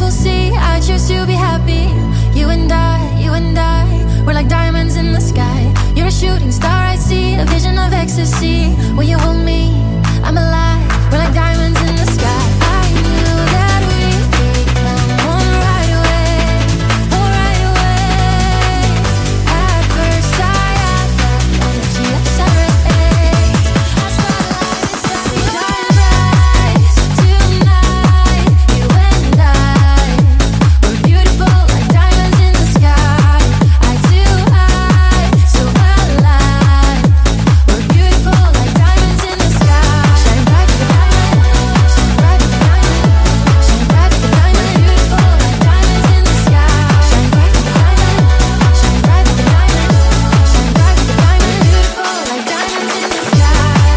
will see. I choose to be happy. You and I, we're like diamonds in the sky. You're a shooting star, I see a vision of ecstasy. When you hold me, I'm alive. We're like diamonds in the sky. I knew that we'd become one right away, oh right away. At first sight, I felt energy like sun rays. I started like this, shine bright tonight. You and I, we're beautiful like diamonds in the sky. Eye to eye, so alive. We're beautiful like diamonds in the sky. Shine bright like a diamond, shine bright like a diamond, shine bright like a diamond. Beautiful like diamonds in the sky. Shine bright like a diamond, shine bright like a diamond, shine bright like a diamond. Beautiful like diamonds in the sky.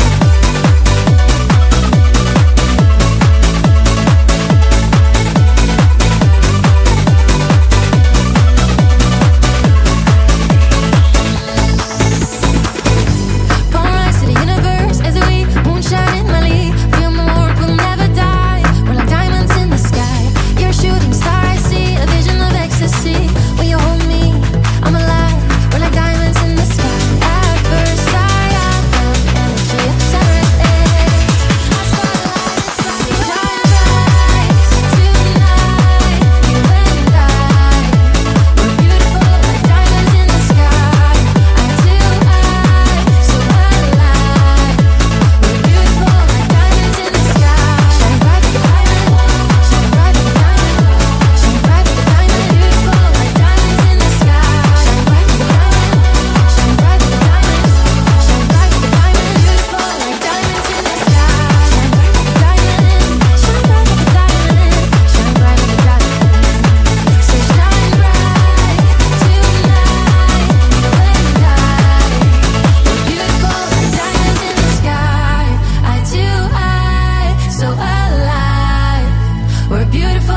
Palm rise to the universe as we moonshine in Mali. Feel the warmth, we'll never die. We're like diamonds in the sky. You're a shooting star, I see a vision of ecstasy. When you hold me, I'm alive. We're like diamonds in the sky. At first sight, I felt energy of the sun rays. I started like this, shine bright tonight. You and I, we're beautiful like diamonds in the sky. Eye to eye, so alive. We're beautiful like diamonds in the sky. Shine bright like a diamond, shine bright like a diamond, shine bright like a diamond. Beautiful like diamonds in the sky. Shine bright like a diamond, shine bright like a diamond, shine bright like a diamond. Beautiful like diamonds in the sky. Shine bright like a diamond, shine bright like a diamond, shine bright like a diamond. Say shine bright tonight. You and I, we're beautiful like diamonds in the sky. Eye to eye, so alive. We're beautiful